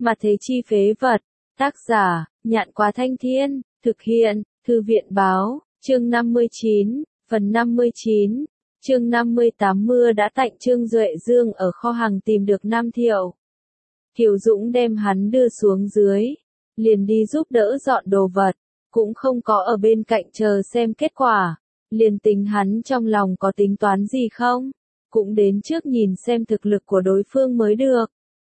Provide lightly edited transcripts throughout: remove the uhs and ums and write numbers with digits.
Mà thế chi phế vật. Tác giả, Nhạn Quá Thanh Thiên, thực hiện, Thư viện Báo, chương 59, phần 59, chương 58 mưa đã tạnh. Trương Duệ Dương ở kho hàng tìm được Nam Thiệu. Thiệu Dũng đem hắn đưa xuống dưới, liền đi giúp đỡ dọn đồ vật, cũng không có ở bên cạnh chờ xem kết quả, liền tính hắn trong lòng có tính toán gì không, cũng đến trước nhìn xem thực lực của đối phương mới được.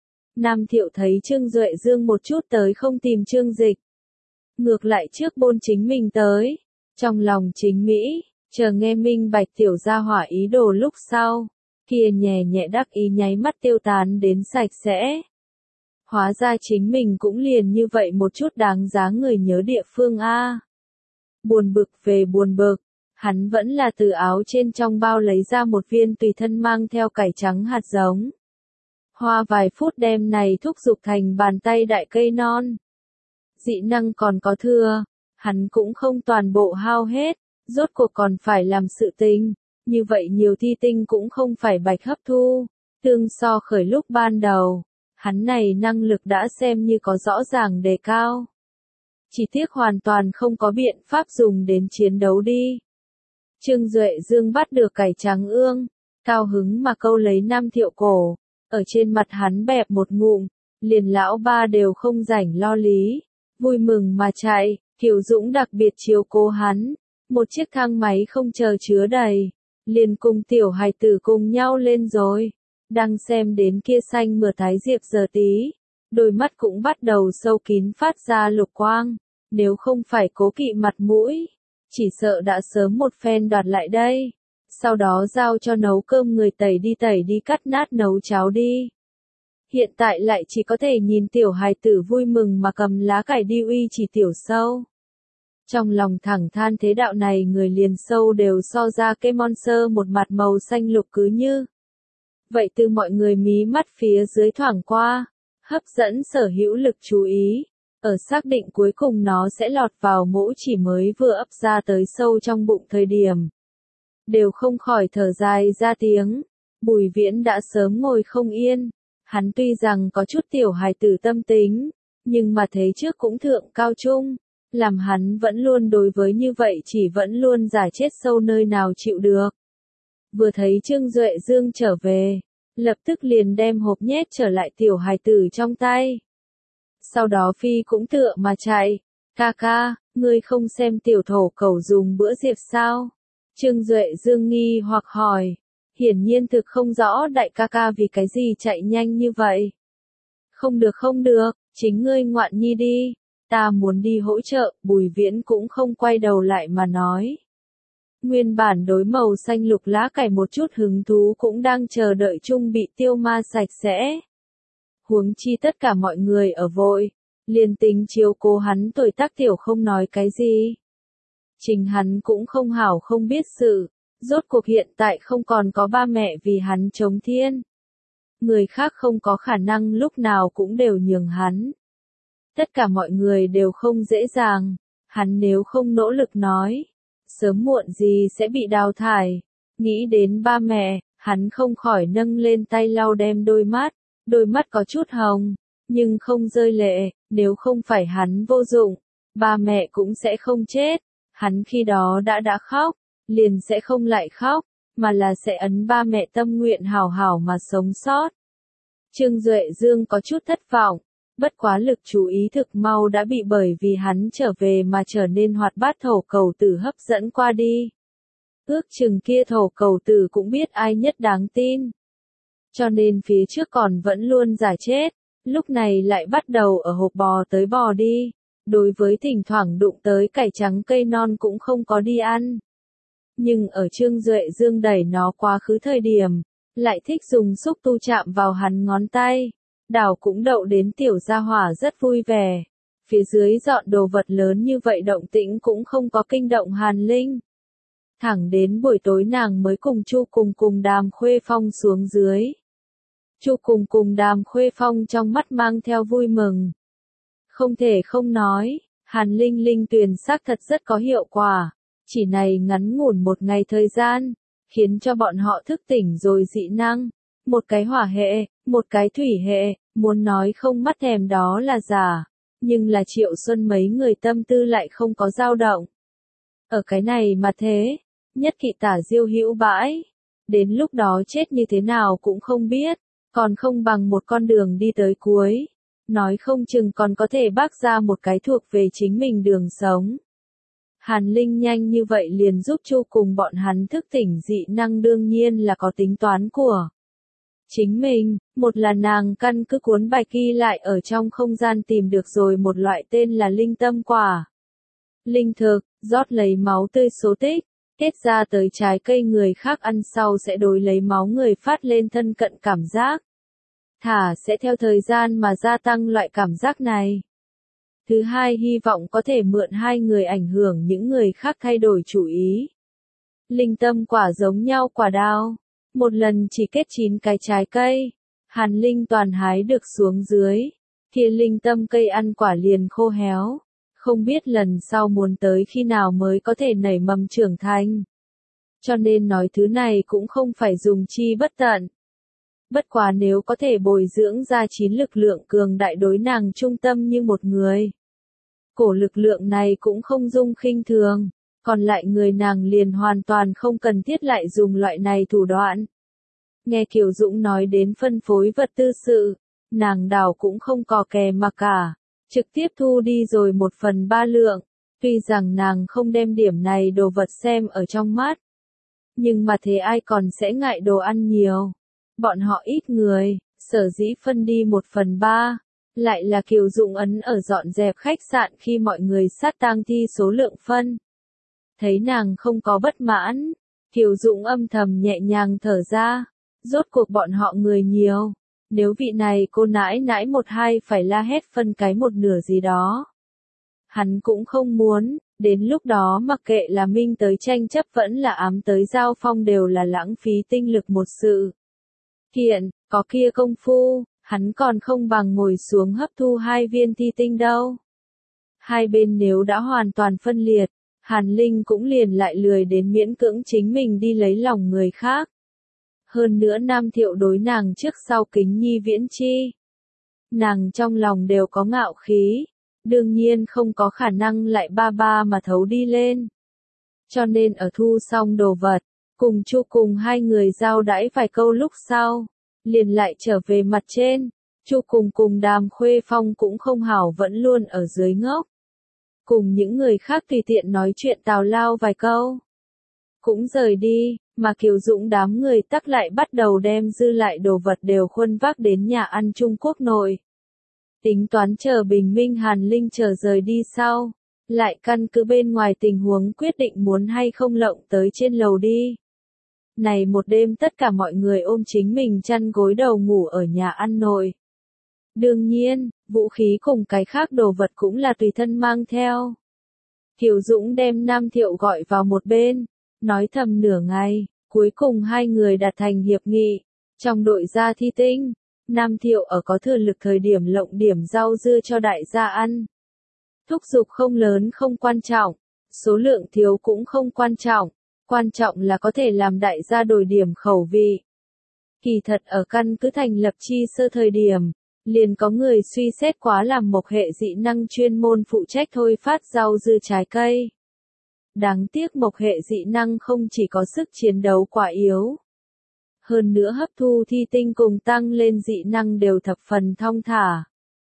Nam Thiệu thấy Trương Duệ Dương một chút tới không tìm Trương Dịch, ngược lại trước bôn chính mình tới, trong lòng chính Mỹ, chờ nghe minh bạch tiểu gia hỏa ý đồ lúc sau, kia nhẹ nhẹ đắc ý nháy mắt tiêu tán đến sạch sẽ. Hóa ra chính mình cũng liền như vậy một chút đáng giá người nhớ địa phương a. Buồn bực về buồn bực, hắn vẫn là từ áo trên trong bao lấy ra một viên tùy thân mang theo cải trắng hạt giống. Hoa vài phút đem này thúc giục thành bàn tay đại cây non. Dị năng còn có thừa, hắn cũng không toàn bộ hao hết, rốt cuộc còn phải làm sự tình, như vậy nhiều thi tinh cũng không phải bạch hấp thu, tương so khởi lúc ban đầu, hắn này năng lực đã xem như có rõ ràng đề cao. Chỉ tiếc hoàn toàn không có biện pháp dùng đến chiến đấu đi. Trương Duệ Dương bắt được cải trắng ương, cao hứng mà câu lấy Nam Thiệu cổ, ở trên mặt hắn bẹp một ngụm, liền lão ba đều không rảnh lo lý, vui mừng mà chạy. Thiệu Dũng đặc biệt chiếu cố hắn, một chiếc thang máy không chờ chứa đầy, liền cùng tiểu hài tử cùng nhau lên rồi. Đang xem đến kia xanh mượt thái diệp giờ tí, đôi mắt cũng bắt đầu sâu kín phát ra lục quang, nếu không phải cố kỵ mặt mũi, chỉ sợ đã sớm một phen đoạt lại đây, sau đó giao cho nấu cơm người tẩy đi cắt nát nấu cháo đi. Hiện tại lại chỉ có thể nhìn tiểu hài tử vui mừng mà cầm lá cải đi uy chỉ tiểu sâu. Trong lòng thẳng than thế đạo này người liền sâu đều so ra cái monster một mặt màu xanh lục cứ như. Vậy từ mọi người mí mắt phía dưới thoảng qua, hấp dẫn sở hữu lực chú ý, ở xác định cuối cùng nó sẽ lọt vào mỗ chỉ mới vừa ấp ra tới sâu trong bụng thời điểm. Đều không khỏi thở dài ra tiếng, Bùi Viễn đã sớm ngồi không yên, hắn tuy rằng có chút tiểu hài tử tâm tính, nhưng mà thấy trước cũng thượng cao trung, làm hắn vẫn luôn đối với như vậy chỉ vẫn luôn giả chết sâu nơi nào chịu được. Vừa thấy Trương Duệ Dương trở về, lập tức liền đem hộp nhét trở lại tiểu hài tử trong tay. Sau đó phi cũng tựa mà chạy, ca ca, ngươi không xem tiểu thổ cẩu dùng bữa diệp sao? Trương Duệ Dương nghi hoặc hỏi, hiển nhiên thực không rõ đại ca ca vì cái gì chạy nhanh như vậy. Không được, chính ngươi ngoạn nhi đi, ta muốn đi hỗ trợ. Bùi Viễn cũng không quay đầu lại mà nói. Nguyên bản đối màu xanh lục lá cải một chút hứng thú cũng đang chờ đợi chung bị tiêu ma sạch sẽ. Huống chi tất cả mọi người ở vội, liền tính chiếu cố hắn tuổi tác tiểu không nói cái gì. Chính hắn cũng không hảo không biết sự, rốt cuộc hiện tại không còn có ba mẹ vì hắn chống thiên. Người khác không có khả năng lúc nào cũng đều nhường hắn. Tất cả mọi người đều không dễ dàng, hắn nếu không nỗ lực nói, sớm muộn gì sẽ bị đào thải. Nghĩ đến ba mẹ, hắn không khỏi nâng lên tay lau đem đôi mắt có chút hồng, nhưng không rơi lệ, nếu không phải hắn vô dụng, ba mẹ cũng sẽ không chết. Hắn khi đó đã khóc, liền sẽ không lại khóc, mà là sẽ ấn ba mẹ tâm nguyện hảo hảo mà sống sót. Trương Duệ Dương có chút thất vọng, bất quá lực chú ý thực mau đã bị bởi vì hắn trở về mà trở nên hoạt bát thổ cầu tử hấp dẫn qua đi. Ước chừng kia thổ cầu tử cũng biết ai nhất đáng tin. Cho nên phía trước còn vẫn luôn giả chết, lúc này lại bắt đầu ở hộp bò tới bò đi. Đối với thỉnh thoảng đụng tới cải trắng cây non cũng không có đi ăn. Nhưng ở Trương Duệ Dương đẩy nó quá khứ thời điểm, lại thích dùng xúc tu chạm vào hắn ngón tay. Đảo cũng đậu đến tiểu gia hỏa rất vui vẻ. Phía dưới dọn đồ vật lớn như vậy động tĩnh cũng không có kinh động Hàn Linh. Thẳng đến buổi tối nàng mới cùng Chu cùng Đàm Khuê Phong xuống dưới. Chu cùng Đàm Khuê Phong trong mắt mang theo vui mừng. Không thể không nói, Hàn Linh linh tuyền xác thật rất có hiệu quả, chỉ này ngắn ngủn một ngày thời gian, khiến cho bọn họ thức tỉnh rồi dị năng, một cái hỏa hệ, một cái thủy hệ, Muốn nói không mắt thèm đó là giả, nhưng là Triệu Xuân mấy người tâm tư lại không có dao động. Ở cái này mà thế, nhất kỵ tả diêu hữu bãi, đến lúc đó chết như thế nào cũng không biết, còn không bằng một con đường đi tới cuối, nói không chừng còn có thể bác ra một cái thuộc về chính mình đường sống. Hàn Linh nhanh như vậy liền giúp Chu cùng bọn hắn thức tỉnh dị năng đương nhiên là có tính toán của chính mình, một là nàng căn cứ cuốn bài ghi lại ở trong không gian tìm được rồi một loại tên là linh tâm quả. Linh thực, rót lấy máu tươi số tích, kết ra tới trái cây người khác ăn sau sẽ đối lấy máu người phát lên thân cận cảm giác. Thả sẽ theo thời gian mà gia tăng loại cảm giác này. Thứ hai hy vọng có thể mượn hai người ảnh hưởng những người khác thay đổi chủ ý. Linh tâm quả giống nhau quả đao. Một lần chỉ kết 9 cái trái cây. Hàn Linh toàn hái được xuống dưới. Kia linh tâm cây ăn quả liền khô héo. Không biết lần sau muốn tới khi nào mới có thể nảy mầm trưởng thành. Cho nên nói thứ này cũng không phải dùng chi bất tận. Bất quá nếu có thể bồi dưỡng ra 9 lực lượng cường đại đối nàng trung tâm như một người. Cổ lực lượng này cũng không dung khinh thường, còn lại người nàng liền hoàn toàn không cần thiết lại dùng loại này thủ đoạn. Nghe Kiều Dũng nói đến phân phối vật tư sự, nàng đảo cũng không cò kè mà cả, trực tiếp thu đi rồi 1/3 lượng, tuy rằng nàng không đem điểm này đồ vật xem ở trong mắt. Nhưng mà thế ai còn sẽ ngại đồ ăn nhiều. Bọn họ ít người, sở dĩ phân đi 1/3, lại là Kiều Dũng ấn ở dọn dẹp khách sạn khi mọi người sát tang thi số lượng phân. Thấy nàng không có bất mãn, Kiều Dũng âm thầm nhẹ nhàng thở ra, rốt cuộc bọn họ người nhiều, nếu vị này cô nãi nãi 1-2 phải la hét phân cái 1/2 gì đó. Hắn cũng không muốn, đến lúc đó mặc kệ là minh tới tranh chấp vẫn là ám tới giao phong đều là lãng phí tinh lực một sự. Hiện, có kia công phu, hắn còn không bằng ngồi xuống hấp thu 2 viên thi tinh đâu. Hai bên nếu đã hoàn toàn phân liệt, Hàn Linh cũng liền lại lười đến miễn cưỡng chính mình đi lấy lòng người khác. Hơn nữa Nam Thiệu đối nàng trước sau kính nhi viễn chi. Nàng trong lòng đều có ngạo khí, đương nhiên không có khả năng lại ba mà thấu đi lên. Cho nên ở thu xong đồ vật, cùng Chu cùng hai người giao đãi vài câu lúc sau, liền lại trở về mặt trên. Chu cùng Đàm Khuê Phong cũng không hảo vẫn luôn ở dưới ngốc. Cùng những người khác tùy tiện nói chuyện tào lao vài câu. Cũng rời đi, mà Kiều Dũng đám người tắc lại bắt đầu đem dư lại đồ vật đều khuân vác đến nhà ăn Trung Quốc nội. Tính toán chờ bình minh Hàn Linh chờ rời đi sau, lại căn cứ bên ngoài tình huống quyết định muốn hay không lộng tới trên lầu đi. Này một đêm tất cả mọi người ôm chính mình chăn gối đầu ngủ ở nhà ăn nội. Đương nhiên, vũ khí cùng cái khác đồ vật cũng là tùy thân mang theo. Kiều Dũng đem Nam Thiệu gọi vào một bên, nói thầm nửa ngày, cuối cùng hai người đạt thành hiệp nghị. Trong đội gia thi tinh, Nam Thiệu ở có thừa lực thời điểm lộng điểm rau dưa cho đại gia ăn. Thúc giục không lớn không quan trọng, số lượng thiếu cũng không quan trọng là có thể làm đại gia đổi điểm khẩu vị. Kỳ thật ở căn cứ thành lập chi sơ thời điểm, liền có người suy xét quá làm một hệ dị năng chuyên môn phụ trách thôi phát rau dưa trái cây. Đáng tiếc một hệ dị năng không chỉ có sức chiến đấu quá yếu. Hơn nữa hấp thu thi tinh cùng tăng lên dị năng đều thập phần thong thả.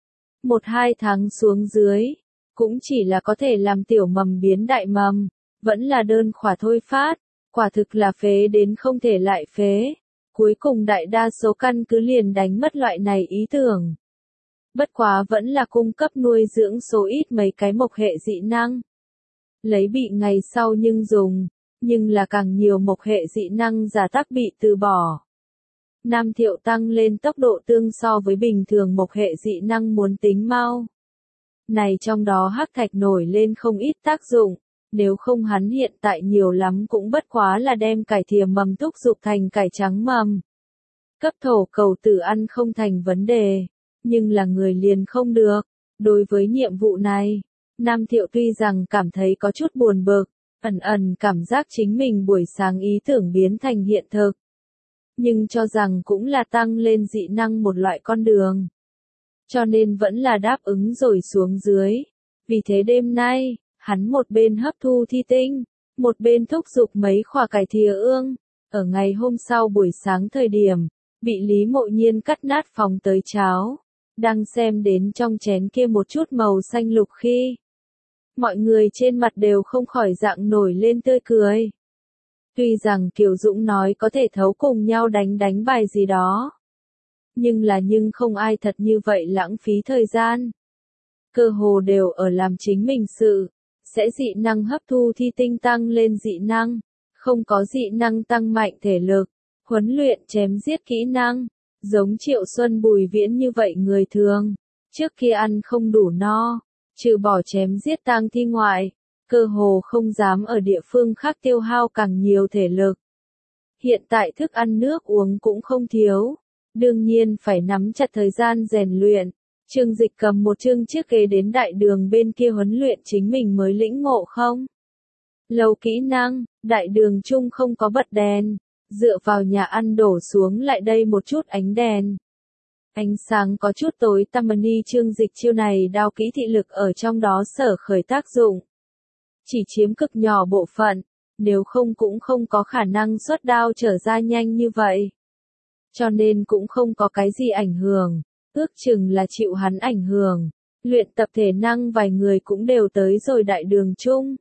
1-2 tháng xuống dưới, cũng chỉ là có thể làm tiểu mầm biến đại mầm, vẫn là đơn khỏa thôi phát, quả thực là phế đến không thể lại phế. Cuối cùng đại đa số căn cứ liền đánh mất loại này ý tưởng. Bất quá vẫn là cung cấp nuôi dưỡng số ít mấy cái mộc hệ dị năng. Lấy bị ngày sau nhưng dùng, nhưng là càng nhiều mộc hệ dị năng giả tác bị từ bỏ. Nam Thiệu tăng lên tốc độ tương so với bình thường mộc hệ dị năng muốn tính mau. Này trong đó hắc thạch nổi lên không ít tác dụng, nếu không hắn hiện tại nhiều lắm cũng bất quá là đem cải thìa mầm thúc dục thành cải trắng mầm. Cấp thổ cầu tử ăn không thành vấn đề, nhưng là người liền không được. Đối với nhiệm vụ này, Nam Thiệu tuy rằng cảm thấy có chút buồn bực, ẩn cảm giác chính mình buổi sáng ý tưởng biến thành hiện thực. Nhưng cho rằng cũng là tăng lên dị năng một loại con đường. cho nên vẫn là đáp ứng rồi xuống dưới. Vì thế đêm nay, hắn một bên hấp thu thi tinh, một bên thúc giục mấy khỏa cải thìa ương. Ở ngày hôm sau buổi sáng thời điểm, bị Lý Mộ Nhiên cắt nát phóng tới cháo, đang xem đến trong chén kia một chút màu xanh lục khi mọi người trên mặt đều không khỏi dạng nổi lên tươi cười. Tuy rằng Kiều Dũng nói có thể thấu cùng nhau đánh bài gì đó, nhưng không ai thật như vậy lãng phí thời gian. Cơ hồ đều ở làm chính mình sự, sẽ dị năng hấp thu thi tinh tăng lên dị năng, không có dị năng tăng mạnh thể lực, huấn luyện chém giết kỹ năng, giống Triệu Xuân Bùi Viễn như vậy người thường, trước kia ăn không đủ no, trừ bỏ chém giết tang thi ngoại, cơ hồ không dám ở địa phương khác tiêu hao càng nhiều thể lực. Hiện tại thức ăn nước uống cũng không thiếu, đương nhiên phải nắm chặt thời gian rèn luyện. Trương Dịch cầm một chương chiếc ghế đến đại đường bên kia huấn luyện chính mình mới lĩnh ngộ không. Lầu kỹ năng, đại đường chung không có bật đèn, dựa vào nhà ăn đổ xuống lại đây một chút ánh đèn. Ánh sáng có chút tối tăm ni Trương Dịch chiêu này đao kỹ thị lực ở trong đó sở khởi tác dụng. Chỉ chiếm cực nhỏ bộ phận, nếu không cũng không có khả năng xuất đao trở ra nhanh như vậy. Cho nên cũng không có cái gì ảnh hưởng, ước chừng là chịu hắn ảnh hưởng. Luyện tập thể năng vài người cũng đều tới rồi đại đường chung.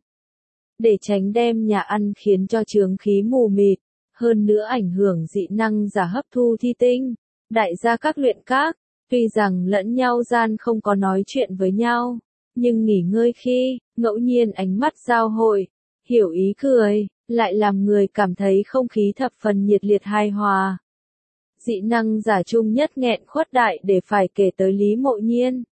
Để tránh đem nhà ăn khiến cho chướng khí mù mịt, hơn nữa ảnh hưởng dị năng giả hấp thu thi tinh. Đại gia các luyện các, tuy rằng lẫn nhau gian không có nói chuyện với nhau, nhưng nghỉ ngơi khi, ngẫu nhiên ánh mắt giao hội, hiểu ý cười, lại làm người cảm thấy không khí thập phần nhiệt liệt hài hòa. Dị năng giả chung nhất nghẹn khuất đại để phải kể tới Lý Mộ Nhiên.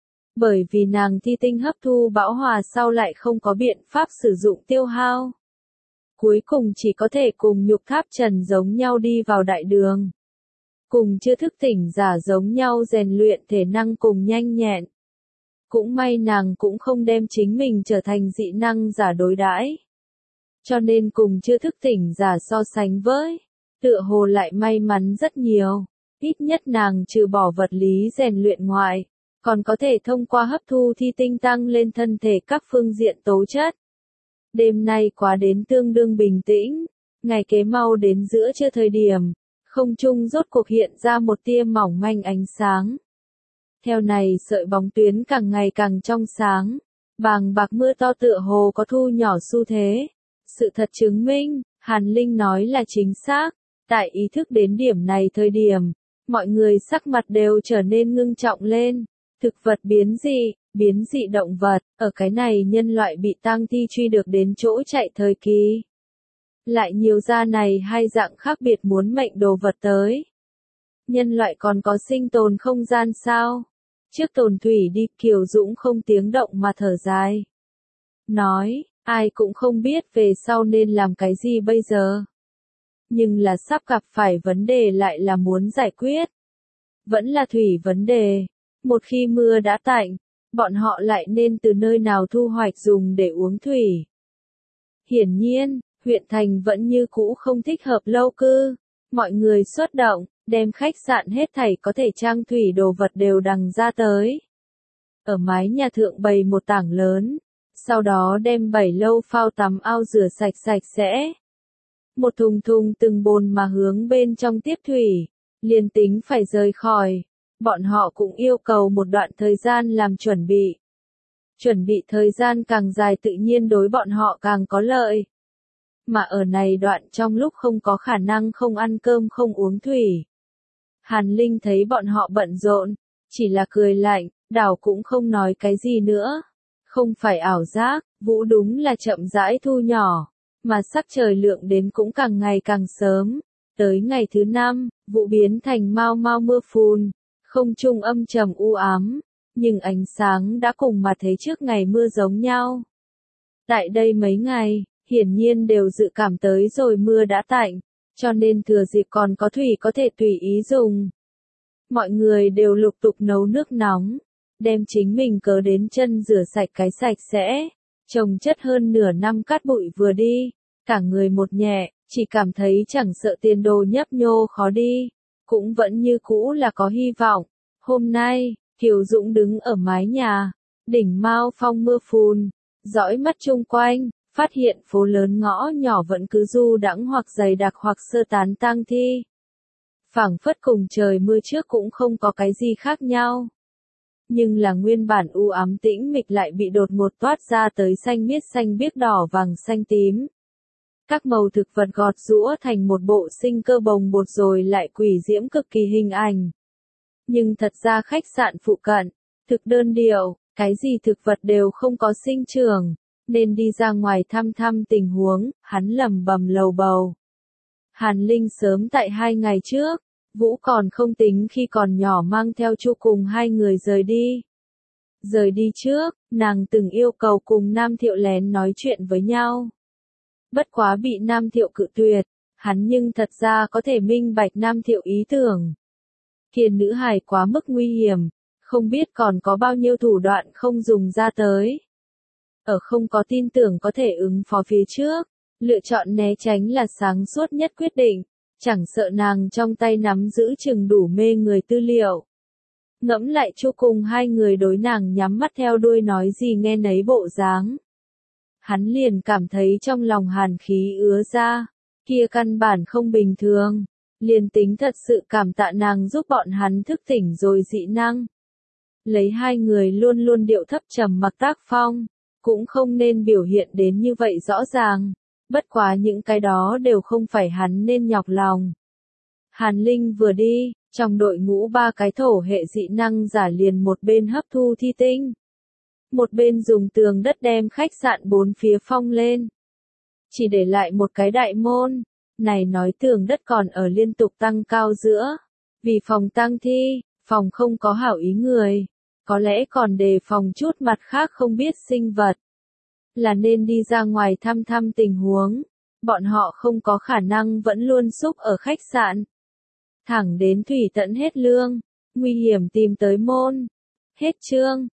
Bởi vì nàng thi tinh hấp thu bão hòa sau lại không có biện pháp sử dụng tiêu hao. Cuối cùng chỉ có thể cùng nhục tháp trần giống nhau đi vào đại đường. Cùng chưa thức tỉnh giả giống nhau rèn luyện thể năng cùng nhanh nhẹn. Cũng may nàng cũng không đem chính mình trở thành dị năng giả đối đãi. Cho nên cùng chưa thức tỉnh giả so sánh với, tựa hồ lại may mắn rất nhiều. Ít nhất nàng trừ bỏ vật lý rèn luyện ngoại, còn có thể thông qua hấp thu thi tinh tăng lên thân thể các phương diện tố chất. Đêm nay quá đến tương đương bình tĩnh, ngày kế mau đến giữa trưa thời điểm, không trung rốt cuộc hiện ra một tia mỏng manh ánh sáng. Theo này sợi bóng tuyến càng ngày càng trong sáng, bàng bạc mưa to tựa hồ có thu nhỏ xu thế. Sự thật chứng minh, Hàn Linh nói là chính xác, tại ý thức đến điểm này thời điểm, mọi người sắc mặt đều trở nên ngưng trọng lên. Thực vật biến dị động vật, ở cái này nhân loại bị tang thi truy được đến chỗ chạy thời kỳ. Lại nhiều ra này hai dạng khác biệt muốn mệnh đồ vật tới. Nhân loại còn có sinh tồn không gian sao? Trước tồn thủy đi, Kiều Dũng không tiếng động mà thở dài. Nói, ai cũng không biết về sau nên làm cái gì bây giờ. Nhưng là sắp gặp phải vấn đề lại là muốn giải quyết. Vẫn là thủy vấn đề. Một khi mưa đã tạnh, bọn họ lại nên từ nơi nào thu hoạch dùng để uống thủy. Hiển nhiên, huyện thành vẫn như cũ không thích hợp lâu cư. Mọi người xuất động, đem khách sạn hết thảy có thể trang thủy đồ vật đều đằng ra tới. Ở mái nhà thượng bày một tảng lớn, sau đó đem 7 lâu phao tắm ao rửa sạch sẽ. Một thùng thùng từng bồn mà hướng bên trong tiếp thủy, liền tính phải rời khỏi. Bọn họ cũng yêu cầu một đoạn thời gian làm chuẩn bị. Chuẩn bị thời gian càng dài tự nhiên đối bọn họ càng có lợi. Mà ở này đoạn trong lúc không có khả năng không ăn cơm không uống thủy. Hàn Linh thấy bọn họ bận rộn, chỉ là cười lạnh, đảo cũng không nói cái gì nữa. Không phải ảo giác, vũ đúng là chậm rãi thu nhỏ, mà sắc trời lượng đến cũng càng ngày càng sớm. Tới ngày thứ 5, vũ biến thành mau mau mưa phùn. Không trung âm trầm u ám, nhưng ánh sáng đã cùng mà thấy trước ngày mưa giống nhau. Tại đây mấy ngày, hiển nhiên đều dự cảm tới rồi mưa đã tạnh, cho nên thừa dịp còn có thủy có thể tùy ý dùng. Mọi người đều lục tục nấu nước nóng, đem chính mình cớ đến chân rửa sạch cái sạch sẽ, trồng chất hơn nửa năm cát bụi vừa đi, cả người một nhẹ, chỉ cảm thấy chẳng sợ tiền đồ nhấp nhô khó đi. Cũng vẫn như cũ là có hy vọng. Hôm nay, Kiều Dũng đứng ở mái nhà, đỉnh Mao Phong mưa phùn, dõi mắt chung quanh, phát hiện phố lớn ngõ nhỏ vẫn cứ du đãng hoặc dày đặc hoặc sơ tán tang thi. Phảng phất cùng trời mưa trước cũng không có cái gì khác nhau. Nhưng là nguyên bản u ám tĩnh mịch lại bị đột ngột toát ra tới xanh miết xanh biếc đỏ vàng xanh tím. Các màu thực vật gọt giũa thành một bộ sinh cơ bồng bột rồi lại quỷ diễm cực kỳ hình ảnh. Nhưng thật ra khách sạn phụ cận, thực đơn điệu, cái gì thực vật đều không có sinh trưởng, nên đi ra ngoài thăm thăm tình huống, hắn lẩm bẩm lầu bầu. Hàn Linh sớm tại 2 ngày trước, Vũ còn không tính khi còn nhỏ mang theo Chu cùng 2 người rời đi. Rời đi trước, nàng từng yêu cầu cùng Nam Thiệu lén nói chuyện với nhau. Bất quá bị Nam Thiệu cự tuyệt, hắn nhưng thật ra có thể minh bạch Nam Thiệu ý tưởng. Kiền nữ hài quá mức nguy hiểm, không biết còn có bao nhiêu thủ đoạn không dùng ra tới. Ở không có tin tưởng có thể ứng phó phía trước, lựa chọn né tránh là sáng suốt nhất quyết định, chẳng sợ nàng trong tay nắm giữ chừng đủ mê người tư liệu. Ngẫm lại Chu cùng 2 người đối nàng nhắm mắt theo đuôi nói gì nghe nấy bộ dáng. Hắn liền cảm thấy trong lòng hàn khí ứa ra, kia căn bản không bình thường, liền tính thật sự cảm tạ nàng giúp bọn hắn thức tỉnh rồi dị năng. Lấy 2 người luôn luôn điệu thấp trầm mặc tác phong, cũng không nên biểu hiện đến như vậy rõ ràng, bất quá những cái đó đều không phải hắn nên nhọc lòng. Hàn Linh vừa đi, trong đội ngũ 3 cái thổ hệ dị năng giả liền một bên hấp thu thi tinh, một bên dùng tường đất đem khách sạn 4 phía phong lên. Chỉ để lại một cái đại môn, này nói tường đất còn ở liên tục tăng cao giữa, vì phòng tang thi, phòng không có hảo ý người, có lẽ còn đề phòng chút mặt khác không biết sinh vật. Là nên đi ra ngoài thăm thăm tình huống, bọn họ không có khả năng vẫn luôn xúc ở khách sạn. Thẳng đến thủy tận hết lương, nguy hiểm tìm tới môn. Hết chương.